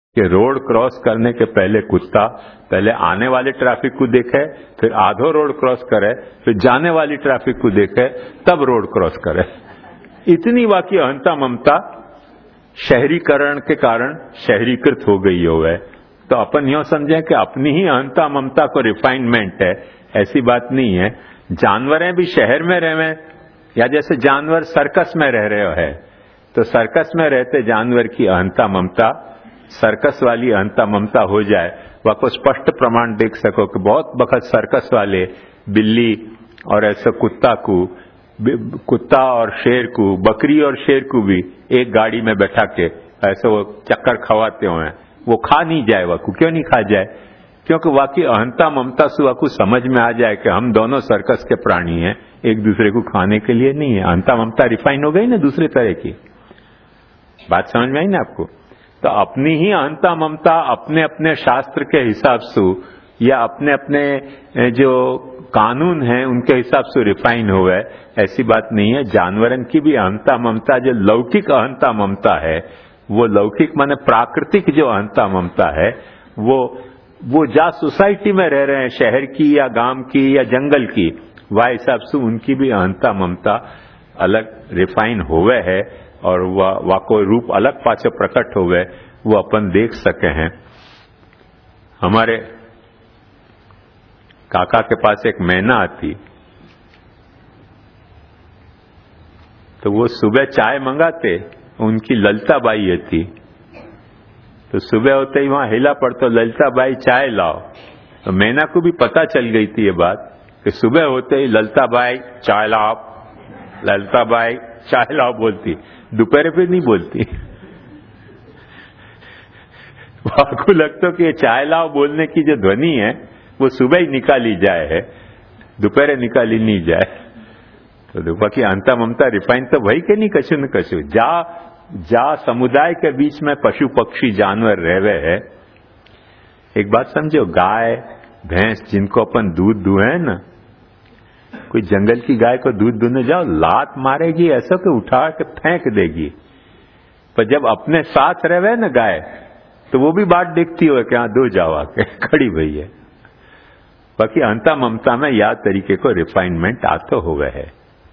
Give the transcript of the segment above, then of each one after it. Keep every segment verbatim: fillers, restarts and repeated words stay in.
कि road cross करने के पहले कुत्ता पहले आने वाले ट्रैफिक को देखे, फिर आधो रोड क्रॉस करे, फिर जाने वाली ट्रैफिक को देखे, तब रोड क्रॉस करे। इतनी वाकई अहंता ममता शहरीकरण के कारण शहरीकृत हो गई हो है। तो अपन यो समझें कि अपनी ही अहंता ममता को रिफाइनमेंट है, ऐसी बात नहीं है। जानवरें भी शहर में रहे, या जैसे जानवर सर्कस में रह रहे है, तो सर्कस में रहते जानवर की अहंता ममता सर्कस वाली अहंता ममता हो जाए, वह को स्पष्ट प्रमाण देख सको कि बहुत बखत सर्कस वाले बिल्ली और ऐसे कुत्ता को, कुत्ता और शेर को, बकरी और शेर को भी एक गाड़ी में बैठा के ऐसे वो चक्कर खवाते हुए, वो खा नहीं जाए। वह को क्यों नहीं खा जाए? क्योंकि वाकई अहंता ममता से वह को समझ में आ जाए कि हम दोनों सर्कस के प्राणी हैं, एक दूसरे को खाने के लिए नहीं है। अहंता ममता रिफाइन हो गई ना दूसरे तरह की। बात समझ में आई ना आपको? तो अपनी ही अहंता ममता अपने अपने शास्त्र के हिसाब से या अपने अपने जो कानून हैं उनके हिसाब से रिफाइन हुआ है, ऐसी बात नहीं है। जानवरन की भी अहंता ममता जो लौकिक अहंता ममता है, वो लौकिक माने प्राकृतिक जो अहंता ममता है, वो वो जा सोसाइटी में रह रहे हैं, शहर की या गांव की या जंगल की, वह हिसाब से उनकी भी अहंता ममता अलग रिफाइन हुए है और वह वा कोई रूप अलग पाचे प्रकट हुए, वो अपन देख सके हैं। हमारे काका के पास एक मैना आती, तो वो सुबह चाय मंगाते, उनकी ललिता बाई थी, तो सुबह होते ही वहां हिला पड़ता, ललिता बाई चाय लाओ। तो मैना को भी पता चल गई थी ये बात कि सुबह होते ही ललिता बाई चाय लाओ, ललिता बाई चाय लाओ बोलती, दोपहर पे नहीं बोलती। आपको लगता कि ये चाय लाओ बोलने की जो ध्वनि है वो सुबह ही निकाली जाए है, दोपहर निकाली नहीं जाए। तो दोपहर की अहंता ममता रिफाइन तो वही के नहीं कछु न कछु। जा जा समुदाय के बीच में पशु पक्षी जानवर रहवे है। एक बात समझो, गाय भैंस जिनको अपन दूध दुहे ना, कोई जंगल की गाय को दूध दूहने जाओ, लात मारेगी ऐसा कि उठा के फेंक देगी। पर जब अपने साथ रहे ना गाय, तो वो भी बात देखती हो कि हाँ दो जाओ आके खड़ी भई है। बाकी अहंता ममता में या तरीके को रिफाइनमेंट आते हुए है।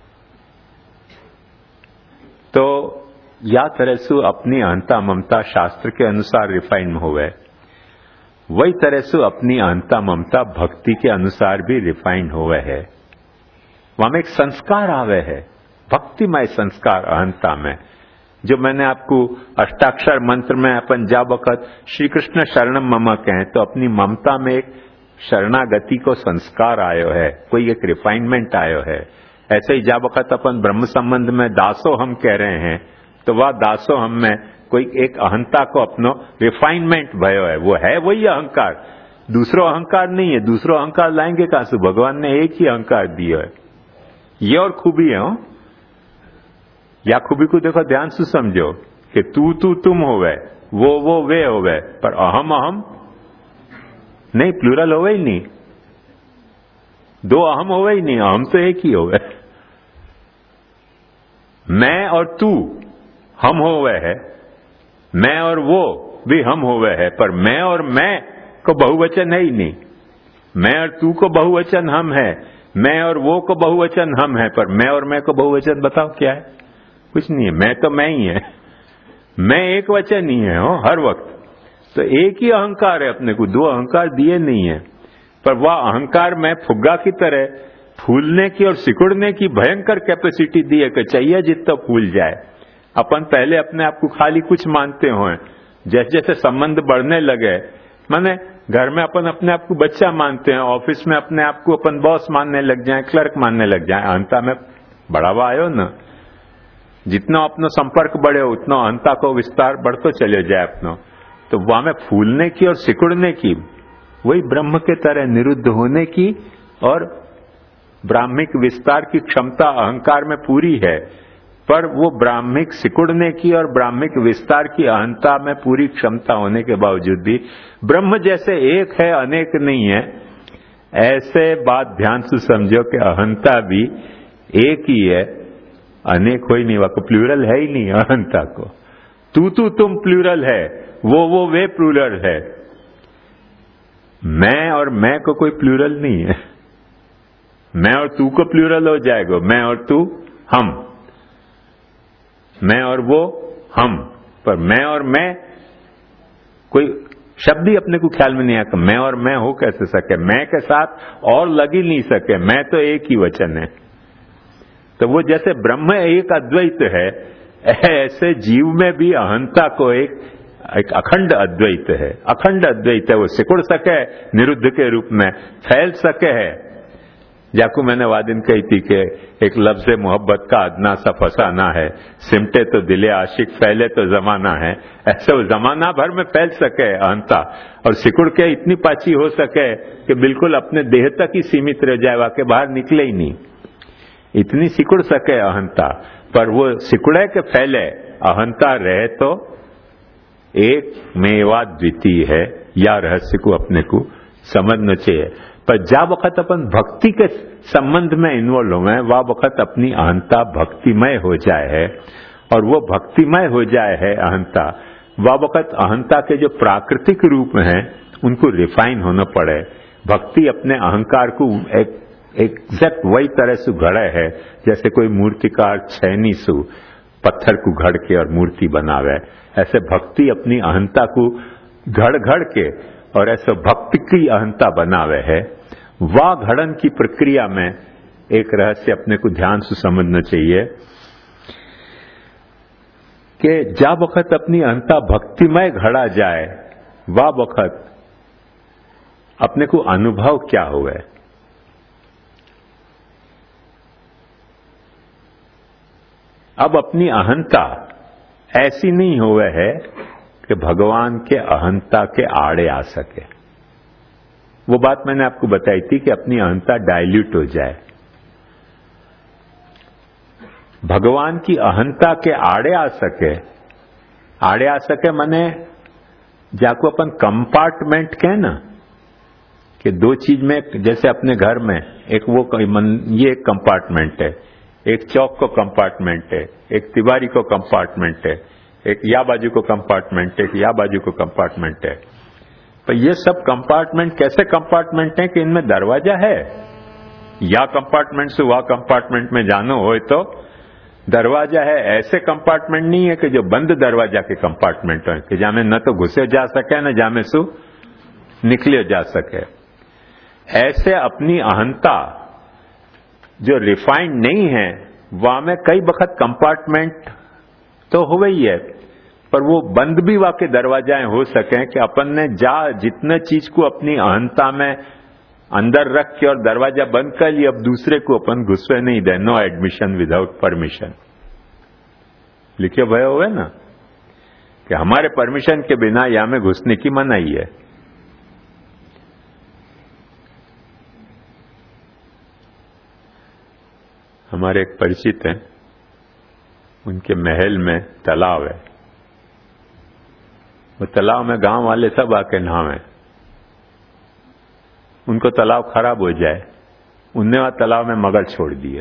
तो या तरह से अपनी अहंता ममता शास्त्र के अनुसार रिफाइन हुए, वही तरह से अपनी अहंता ममता भक्ति के अनुसार भी रिफाइन हुए है। वहां में एक संस्कार आवे है, भक्तिमय संस्कार अहंता में, जो मैंने आपको अष्टाक्षर मंत्र में अपन जा वक़्त श्री कृष्ण शरणम मम कहें, तो अपनी ममता में एक शरणागति को संस्कार आयो है, कोई एक रिफाइनमेंट आयो है। ऐसे ही जा वक़्त अपन ब्रह्म संबंध में दासो हम कह रहे हैं, तो वह दासो हम में कोई एक अहंता को अपनो रिफाइनमेंट भयो है। वो है वही अहंकार, दूसरो अहंकार नहीं है। दूसरो अहंकार लाएंगे कहां से? भगवान ने एक ही अहंकार दिया है। ये और खूबी है। हो या खूबी को देखो ध्यान से समझो कि तू तू तुम होवे, वो वो वे होवे, पर अहम अहम नहीं, प्लूरल होवे ही नहीं, दो अहम होवे ही नहीं, अहम तो एक ही होवे। मैं और तू हम होवे है, मैं और वो भी हम होवे है, पर मैं और मैं को बहुवचन है ही नहीं। मैं और तू को बहुवचन हम है, मैं और वो को बहुवचन हम है, पर मैं और मैं को बहुवचन बताओ क्या है? कुछ नहीं है। मैं तो मैं ही है, मैं एक वचन ही है हो हर वक्त। तो एक ही अहंकार है अपने को, दो अहंकार दिए नहीं है। पर वह अहंकार में फुग्गा की तरह फूलने की और सिकुड़ने की भयंकर कैपेसिटी दी है कि चाहिए जितना फूल जाए। अपन पहले अपने आप को खाली कुछ मानते हो, जैसे जैसे संबंध बढ़ने लगे, माने घर में अपन अपने आप को बच्चा मानते हैं, ऑफिस में अपने आप को अपन बॉस मानने लग जाए, क्लर्क मानने लग जाए, अहंता में बढ़ावा आयो ना। जितना अपना संपर्क बढ़े उतना अहंता को विस्तार बढ़तो चले जाए अपना। तो वहां में फूलने की और सिकुड़ने की, वही ब्रह्म के तरह निरुद्ध होने की और ब्राह्मिक विस्तार की क्षमता अहंकार में पूरी है। पर वो ब्राह्मिक सिकुड़ने की और ब्राह्मिक विस्तार की अहंता में पूरी क्षमता होने के बावजूद भी ब्रह्म जैसे एक है, अनेक नहीं है, ऐसे बात ध्यान से समझो कि अहंता भी एक ही है, अनेक हो ही नहीं। वह प्लूरल है ही नहीं अहंता को। तू तू तुम प्लूरल है, वो वो वे प्लूरल है। मैं और मैं को कोई प्लूरल नहीं है। मैं और तू को प्लूरल हो जाएगा, मैं और तू हम, मैं और वो हम, पर मैं और मैं कोई शब्द ही अपने को ख्याल में नहीं आता। मैं और मैं हो कैसे सके, मैं के साथ और लग ही नहीं सके, मैं तो एक ही वचन है। तो वो जैसे ब्रह्म एक अद्वैत है, ऐसे जीव में भी अहंता को एक एक अखंड अद्वैत है। अखंड अद्वैत है, वो सिकुड़ सके निरुद्ध के रूप में, फैल सके है। जाकू मैंने वादिन कही थी कि एक लफ्ज़ मोहब्बत का अदना सा फसाना है, सिमटे तो दिले आशिक, फैले तो जमाना है। ऐसे वो जमाना भर में फैल सके अहंता, और सिकुड़ के इतनी पाची हो सके कि बिल्कुल अपने देह तक ही सीमित रह जाए, वाके बाहर निकले ही नहीं। इतनी सिकुड़ सके अहंता, पर वो सिकुड़े के फैले, अहंता रहे तो एक मेवा द्वितीय है। या रहस्य को अपने को समझना चाहिए। पर जा वक्त अपन भक्ति के संबंध में इन्वॉल्व हुए, वह वक्त अपनी अहंता भक्तिमय हो जाए है, और वो भक्तिमय हो जाए है अहंता, वह वक्त अहंता के जो प्राकृतिक रूप हैं उनको रिफाइन होना पड़े। भक्ति अपने अहंकार को एक एग्जैक्ट वही तरह से घड़े है जैसे कोई मूर्तिकार छैनी सु पत्थर को घड़ के और मूर्ति बनावे। ऐसे भक्ति अपनी अहंता को घड़ घड़ के और ऐसे भक्ति की अहंता बनावे है। वाह घड़न की प्रक्रिया में एक रहस्य अपने को ध्यान से समझना चाहिए कि जा वक्त अपनी अहंता भक्तिमय घड़ा जाए, वाह वक्त अपने को अनुभव क्या हुए। अब अपनी अहंता ऐसी नहीं हुए है कि भगवान के अहंता के आड़े आ सके। वो बात मैंने आपको बताई थी कि अपनी अहंता डाइल्यूट हो जाए। भगवान की अहंता के आड़े आ सके, आड़े आ सके माने जाको अपन कंपार्टमेंट कहे ना, कि दो चीज में, जैसे अपने घर में एक वो ये एक कंपार्टमेंट है, एक चौक को कंपार्टमेंट है, एक तिवारी को कंपार्टमेंट है, एक या बाजू को कंपार्टमेंट है, एक या बाजू को कंपार्टमेंट है। पर ये सब कंपार्टमेंट कैसे कंपार्टमेंट है कि इनमें दरवाजा है। या कंपार्टमेंट से वह कंपार्टमेंट में जानो हो तो दरवाजा है। ऐसे कंपार्टमेंट नहीं है कि जो बंद दरवाजा के कंपार्टमेंट है कि जामे न तो घुसे जा सके न जामे सु निकले जा सके। ऐसे अपनी अहंता जो रिफाइंड नहीं है, वहां में कई बखत कंपार्टमेंट तो हो ही है, पर वो बंद भी वाके दरवाजाएं हो सके कि अपन ने जा जितने चीज को अपनी अहंता में अंदर रख के और दरवाजा बंद कर लिया, अब दूसरे को अपन घुसवे नहीं दे। नो एडमिशन विदाउट परमिशन लिखे भय हुए ना कि हमारे परमिशन के बिना यहां में घुसने की मनाही है। हमारे एक परिचित हैं, उनके महल में तालाब है। वो तालाब में गांव वाले सब आके नहावे। उनको तालाब खराब हो जाए, उनने वहां तालाब में मगर छोड़ दिए।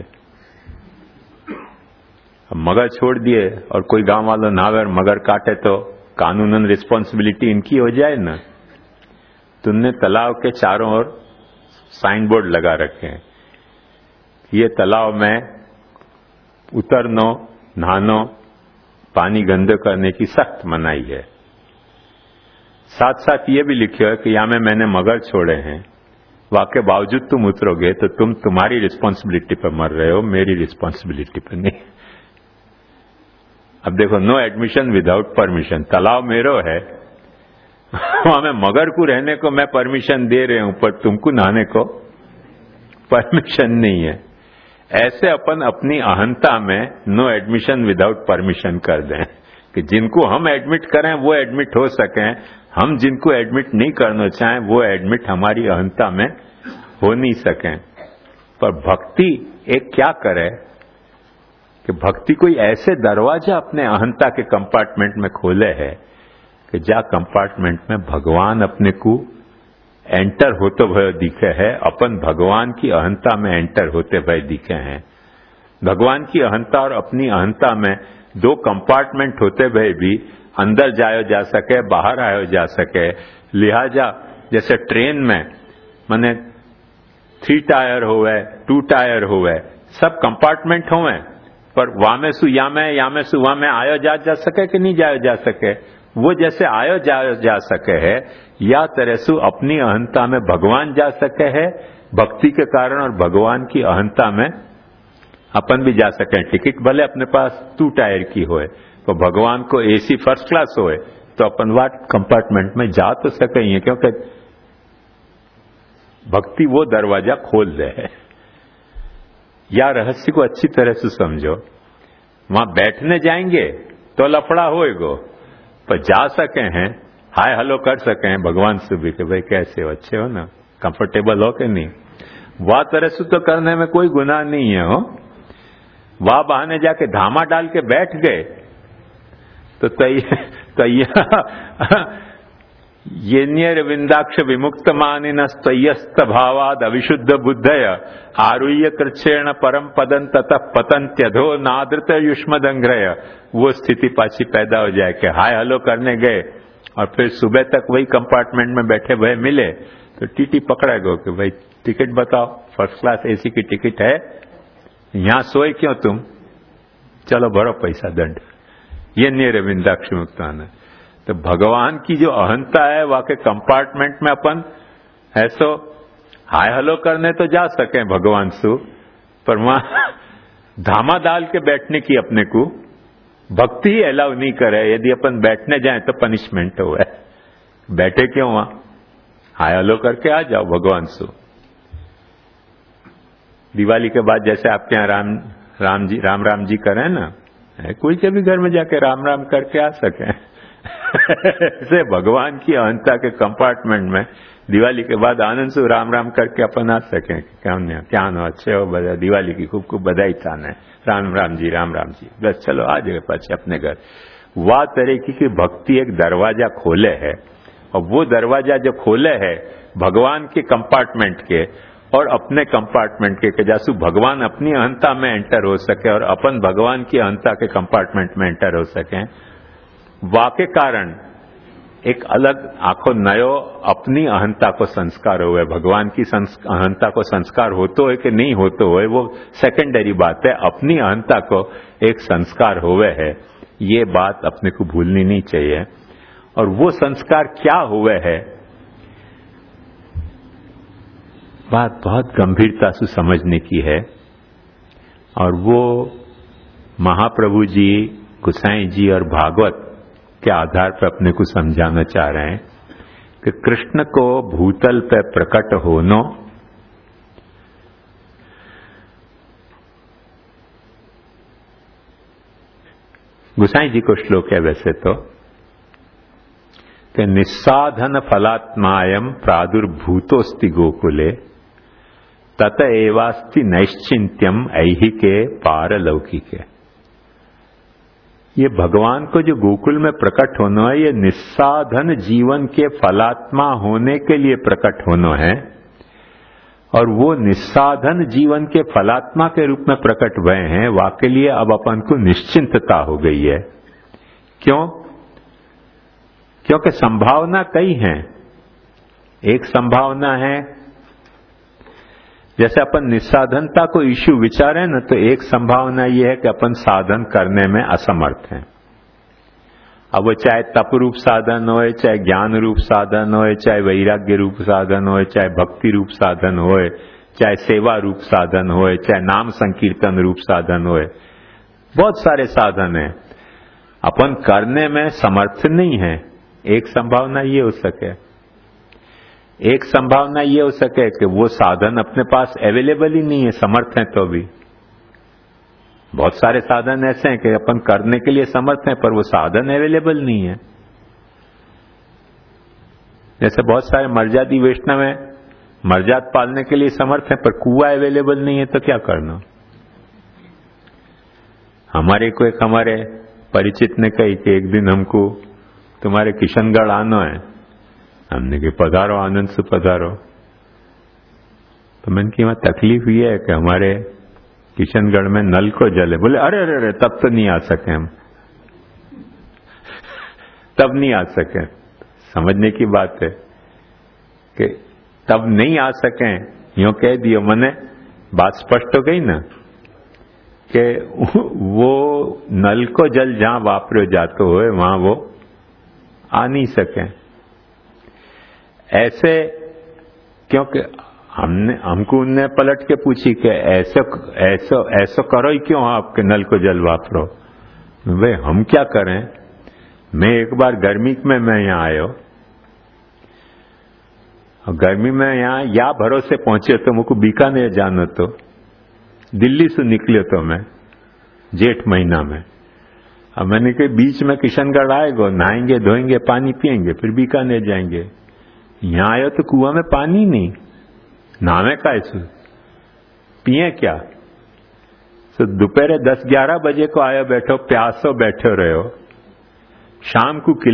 अब मगर छोड़ दिए और कोई गांव वालों नहावे और मगर काटे तो कानूनन रिस्पॉन्सिबिलिटी इनकी हो जाए ना। तो उनने तालाब के चारों ओर साइन बोर्ड लगा रखे हैं, ये तालाब में उतरनो, नहानो, पानी गंदे करने की सख्त मनाही है। साथ साथ ये भी लिखा है कि यहां में मैंने मगर छोड़े हैं, वाके बावजूद तुम उतरोगे तो तुम तुम्हारी रिस्पॉन्सिबिलिटी पर मर रहे हो, मेरी रिस्पॉन्सिबिलिटी पर नहीं। अब देखो, नो एडमिशन विदाउट परमिशन। तालाब मेरो है, वहां में मगर को रहने को मैं परमिशन दे रहे हूं, पर तुमको नहाने को परमिशन नहीं है। ऐसे अपन अपनी अहंता में नो एडमिशन विदाउट परमिशन कर दें कि जिनको हम एडमिट करें वो एडमिट हो सकें, हम जिनको एडमिट नहीं करना चाहें वो एडमिट हमारी अहंता में हो नहीं सकें। पर भक्ति एक क्या करे कि भक्ति कोई ऐसे दरवाजा अपने अहंता के कंपार्टमेंट में खोले है कि जा कंपार्टमेंट में भगवान अपने को एंटर होते हुए दिखे है, अपन भगवान की अहंता में एंटर होते हुए दिखे हैं। भगवान की अहंता और अपनी अहंता में दो कंपार्टमेंट होते हुए भी अंदर जायो जा सके, बाहर आयो जा सके। लिहाजा जैसे ट्रेन में माने थ्री टायर होवे, टू टायर होवे, सब कंपार्टमेंट होवे, पर वामे सु यामे यामे सु वामे आयो जा जा सके कि नहीं जायो जा सके। वो जैसे आयो जायो जा सके है, या तरह सु अपनी अहंता में भगवान जा सके है, भक्ति के कारण, और भगवान की अहंता में अपन भी जा सके। टिकट भले अपने पास टू टायर की होए, तो भगवान को एसी फर्स्ट क्लास होए, तो अपन वाट कंपार्टमेंट में जा तो सके ही है, क्योंकि भक्ति वो दरवाजा खोल दे है। या रहस्य को अच्छी तरह से समझो। वहां बैठने जाएंगे तो लफड़ा होएगो, पर जा सके हैं, हाय हेलो कर सके हैं भगवान से भी कि भाई कैसे हो, अच्छे हो ना, कंफर्टेबल हो कि नहीं। वाह तरह से तो करने में कोई गुनाह नहीं है हो। वाह बहाने जाके धामा डाल के बैठ गए तो तैया येन्यर विंदाक्ष विमुक्त मानिन स्तयस्त भावाद अविशुद्ध बुद्धय आरुह्य कृच्छेण परम पदन ततः पतंत्यधो नादृत युष्मदंग्रय। वो स्थिति पाछी पैदा हो जाए कि हाय हेलो करने गए और फिर सुबह तक वही कंपार्टमेंट में बैठे भय मिले तो टीटी पकड़ेगा कि भाई टिकट बताओ, फर्स्ट क्लास एसी की टिकट है, यहां सोए क्यों तुम, चलो भरो पैसा दंड। ये नहीं विंदाक्ष मुक्तान। तो भगवान की जो अहंता है वाके कंपार्टमेंट में अपन ऐसो हाय हेलो करने तो जा सके भगवान सु, पर वहां धामा डाल के बैठने की अपने को भक्ति ही अलाउ नहीं करे। यदि अपन बैठने जाए तो पनिशमेंट हो है, बैठे क्यों वहां, हाय हेलो करके आ जाओ भगवान सु। दिवाली के बाद जैसे आपके यहाँ राम राम जी राम राम जी करें ना, कोई के भी घर में जाके राम राम करके आ सके। ऐसे भगवान की अहंता के कंपार्टमेंट में दिवाली के बाद आनंद से राम राम करके अपन आ सके। क्या क्या नो अच्छे हो, दिवाली की खूब खूब बधाई थाने, राम राम जी राम राम जी, बस चलो आ जाए पाछे अपने घर। वाह तरीके की भक्ति एक दरवाजा खोले है, और वो दरवाजा जो खोले है भगवान के कंपार्टमेंट के और अपने कंपार्टमेंट के, जासु भगवान अपनी अहंता में एंटर हो सके और अपन भगवान की अहंता के कंपार्टमेंट में एंटर हो सके। वाके कारण एक अलग आखो नयो अपनी अहंता को संस्कार हुए। भगवान की अहंता को संस्कार होतो है कि नहीं होतो है वो सेकेंडरी बात है, अपनी अहंता को एक संस्कार हुए है, ये बात अपने को भूलनी नहीं चाहिए। और वो संस्कार क्या हुए है, बात बहुत गंभीरता से समझने की है। और वो महाप्रभु जी, गोसाई जी और भागवत के आधार पर अपने को समझाना चाह रहे हैं कि कृष्ण को भूतल पे प्रकट होनो गोसाई जी को श्लोक है वैसे तो कि निस्साधन फलात्मायम प्रादुर्भूतोस्ति गोकुले तत एवास्ति नैश्चिंत्यम ऐहिके पारलौकिके। ये भगवान को जो गोकुल में प्रकट होना है, ये निस्साधन जीवन के फलात्मा होने के लिए प्रकट होना है। और वो निस्साधन जीवन के फलात्मा के रूप में प्रकट हुए हैं, वाके लिए अब अपन को निश्चिंतता हो गई है। क्यों? क्योंकि संभावना कई हैं। एक संभावना है जैसे अपन निस्साधनता को इश्यू विचारें न, तो एक संभावना यह है कि अपन साधन करने में असमर्थ हैं। अब वो चाहे तप रूप साधन होए, चाहे ज्ञान रूप साधन होए, चाहे वैराग्य रूप साधन होए, चाहे भक्ति रूप साधन होए, चाहे सेवा रूप साधन होए, चाहे नाम संकीर्तन रूप साधन होए, बहुत सारे साधन हैं। अपन करने में समर्थ नहीं है। एक संभावना ये हो सके, एक संभावना ये हो सके कि वो साधन अपने पास अवेलेबल ही नहीं है, समर्थ हैं तो भी। बहुत सारे साधन ऐसे हैं कि अपन करने के लिए समर्थ हैं पर वो साधन अवेलेबल नहीं है। जैसे बहुत सारे मर्यादी वैष्णव हैं, मर्याद पालने के लिए समर्थ हैं पर कुआं अवेलेबल नहीं है, तो क्या करना। हमारे को एक हमारे परिचित ने कही कि एक दिन हमको तुम्हारे किशनगढ़ आना है। हमने कि पधारो, आनंद से पधारो। तो मैंने कि वहां तकलीफ ये है कि हमारे किशनगढ़ में नल को जल है। बोले अरे अरे अरे तब तो नहीं आ सके हम। तब नहीं आ सके। समझने की बात है कि तब नहीं आ सके, यूं कह दियो, मने बात स्पष्ट हो गई ना कि वो नल को जल जहां वापरो जातो हो वहां वो आ नहीं सके। ऐसे क्योंकि हमने हमको उनने पलट के पूछी कि ऐसे ऐसा ऐसा करो ही क्यों आपके नल को जल वापरो। भाई हम क्या करें, मैं एक बार गर्मी में मैं यहाँ आयो, गर्मी में यहाँ या भरोसे पहुंचे तो मुझको बीकानेर जानो तो, दिल्ली से निकले तो मैं जेठ महीना में, अब मैंने कहा बीच में किशनगढ़ आएगो, नहाएंगे धोएंगे पानी पिएंगे फिर बीकानेर जाएंगे। यहाँ आयो तो कुआं में पानी नहीं, नहावे का ऐसे पिए क्या। तो दोपहर दस ग्यारह बजे को आयो, बैठो प्यासो बैठो रहो, शाम को